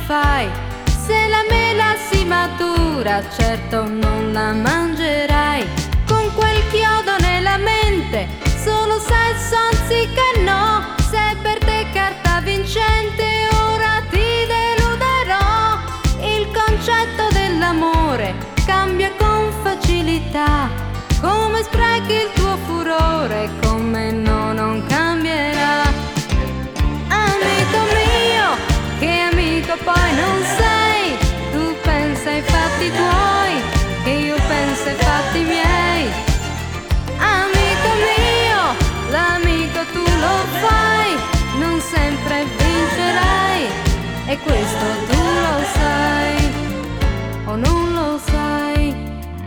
fai. Se la mela si matura, certo non la mangerai. Con quel chiodo nella mente, solo sesso anziché no. Se per te carta vincente, ora ti deluderò. Il concetto dell'amore cambia con facilità. Come sprechi il tuo furore, come no, non cambierà. Amico mio, che amico poi non sei. Tu pensa ai fatti tuoi, che io penso ai fatti miei. Amico mio, l'amico tu lo fai, non sempre vincerai, e questo tu lo sai, o non lo sai.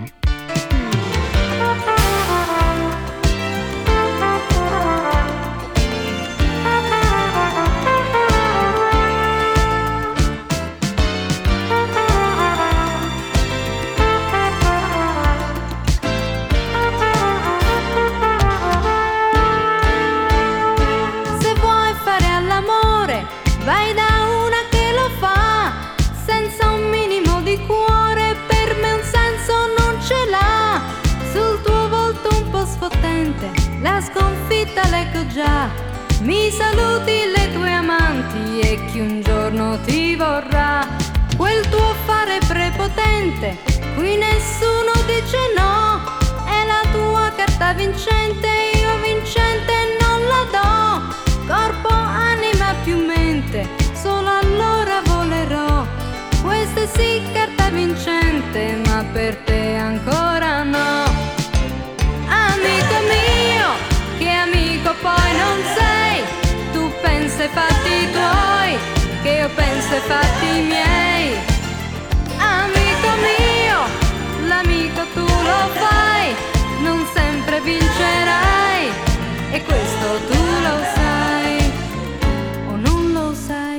Vai da una che lo fa, senza un minimo di cuore, per me un senso non ce l'ha. Sul tuo volto un po' sfottente, la sconfitta leggo già. Mi saluti le tue amanti e chi un giorno ti vorrà. Quel tuo fare prepotente, qui nessuno dice no. È la tua carta vincente, io vincente non la do. Corpo, anima più mente, solo allora volerò. Questa sì carta vincente, ma per te ancora no. Amico mio, che amico poi non sei. Tu pensi ai fatti tuoi, che io penso ai fatti miei. Amico mio, l'amico tu lo fai, non sempre vincerai, e questo tu lo sai, o non lo sai.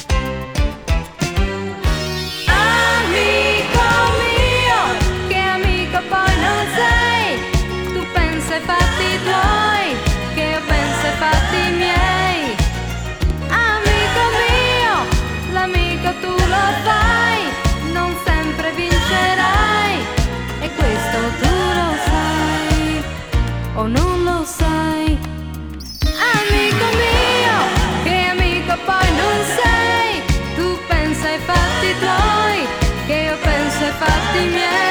Amico mio, che amico poi non sei. Tu pensi ai fatti tuoi, che io penso ai fatti miei. Amico mio, l'amico tu lo fai, non sempre vincerai, e questo tu lo sai, o non lo sai. Amico mio, che amico poi non sei. Tu pensa ai fatti tuoi, che io penso ai fatti miei.